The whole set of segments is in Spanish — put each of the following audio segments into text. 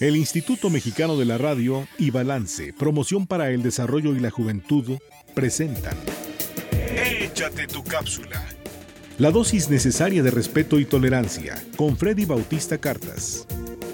El Instituto Mexicano de la Radio y Balance, Promoción para el Desarrollo y la Juventud, presentan Échate tu cápsula. La dosis necesaria de respeto y tolerancia, con Freddy Bautista Cartas.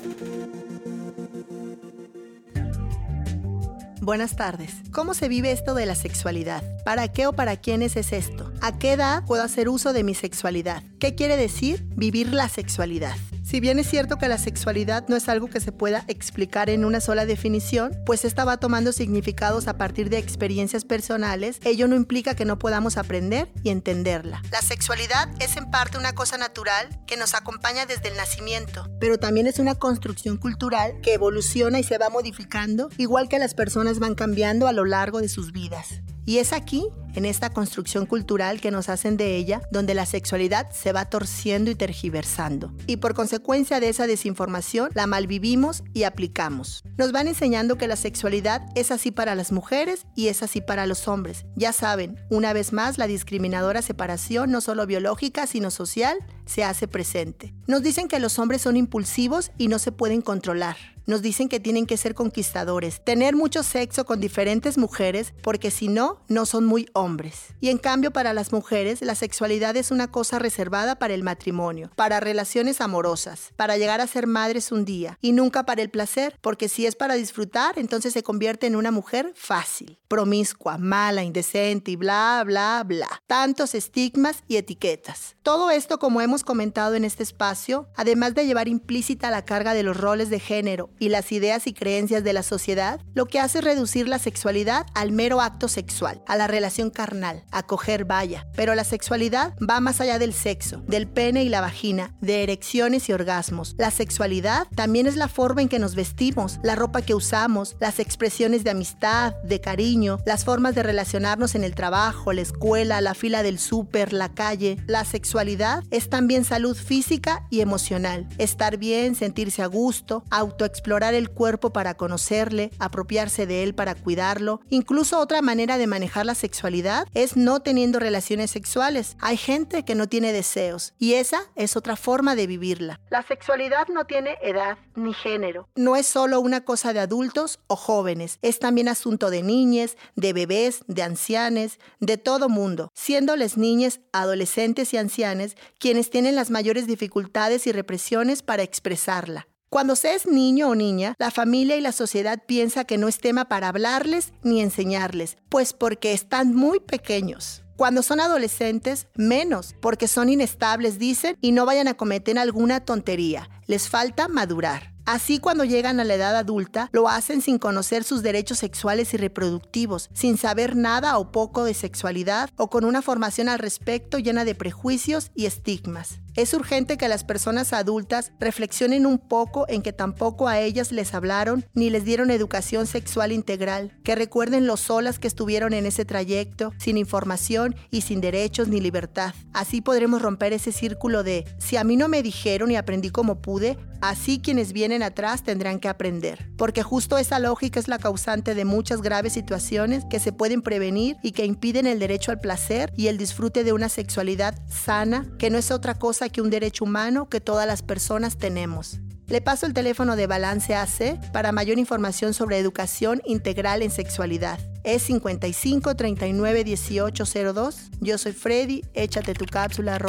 Buenas tardes. ¿Cómo se vive esto de la sexualidad? ¿Para qué o para quiénes es esto? ¿A qué edad puedo hacer uso de mi sexualidad? ¿Qué quiere decir vivir la sexualidad? Si bien es cierto que la sexualidad no es algo que se pueda explicar en una sola definición, pues esta va tomando significados a partir de experiencias personales, ello no implica que no podamos aprender y entenderla. La sexualidad es en parte una cosa natural que nos acompaña desde el nacimiento, pero también es una construcción cultural que evoluciona y se va modificando, igual que las personas van cambiando a lo largo de sus vidas. Y es aquí, en esta construcción cultural que nos hacen de ella, donde la sexualidad se va torciendo y tergiversando. Y por consecuencia de esa desinformación, la malvivimos y aplicamos. Nos van enseñando que la sexualidad es así para las mujeres y es así para los hombres. Ya saben, una vez más, la discriminadora separación, no solo biológica, sino social, se hace presente. Nos dicen que los hombres son impulsivos y no se pueden controlar. Nos dicen que tienen que ser conquistadores, tener mucho sexo con diferentes mujeres, porque si no, no son muy hombres. Y en cambio, para las mujeres, la sexualidad es una cosa reservada para el matrimonio, para relaciones amorosas, para llegar a ser madres un día, y nunca para el placer, porque si es para disfrutar, entonces se convierte en una mujer fácil, promiscua, mala, indecente y bla, bla, bla. Tantos estigmas y etiquetas. Todo esto, como hemos comentado en este espacio, además de llevar implícita la carga de los roles de género y las ideas y creencias de la sociedad, lo que hace es reducir la sexualidad al mero acto sexual, a la relación carnal, a coger vaya. Pero la sexualidad va más allá del sexo, del pene y la vagina, de erecciones y orgasmos. La sexualidad también es la forma en que nos vestimos, la ropa que usamos, las expresiones de amistad, de cariño, las formas de relacionarnos en el trabajo, la escuela, la fila del súper, la calle. La sexualidad es también salud física y emocional. Estar bien, sentirse a gusto, autoexplorar el cuerpo para conocerle, apropiarse de él para cuidarlo. Incluso otra manera de manejar la sexualidad es no teniendo relaciones sexuales. Hay gente que no tiene deseos y esa es otra forma de vivirla. La sexualidad no tiene edad ni género. No es solo una cosa de adultos o jóvenes. Es también asunto de niñes, de bebés, de ancianes, de todo mundo, siéndoles niñas, adolescentes y ancianes quienes tienen las mayores dificultades y represiones para expresarla. Cuando se es niño o niña, la familia y la sociedad piensa que no es tema para hablarles ni enseñarles, pues porque están muy pequeños. Cuando son adolescentes, menos, porque son inestables, dicen, y no vayan a cometer alguna tontería. Les falta madurar. Así, cuando llegan a la edad adulta, lo hacen sin conocer sus derechos sexuales y reproductivos, sin saber nada o poco de sexualidad o con una formación al respecto llena de prejuicios y estigmas. Es urgente que las personas adultas reflexionen un poco en que tampoco a ellas les hablaron ni les dieron educación sexual integral, que recuerden lo solas que estuvieron en ese trayecto, sin información y sin derechos ni libertad. Así podremos romper ese círculo de si a mí no me dijeron y aprendí como pude, así quienes vienen atrás tendrán que aprender. Porque justo esa lógica es la causante de muchas graves situaciones que se pueden prevenir y que impiden el derecho al placer y el disfrute de una sexualidad sana, que no es otra cosa que un derecho humano que todas las personas tenemos. Le paso el teléfono de Balance AC para mayor información sobre educación integral en sexualidad. Es 55 39 18 02. Yo soy Freddy, échate tu cápsula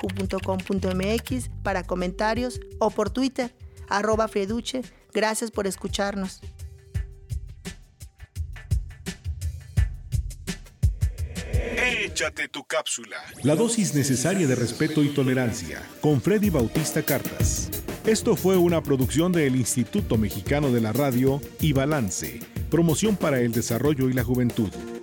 @yahoo.com.mx para comentarios o por Twitter @Freduche. Gracias por escucharnos. Échate tu cápsula. La dosis necesaria de respeto y tolerancia, con Freddy Bautista Cartas. Esto fue una producción del Instituto Mexicano de la Radio y Balance, Promoción para el Desarrollo y la Juventud.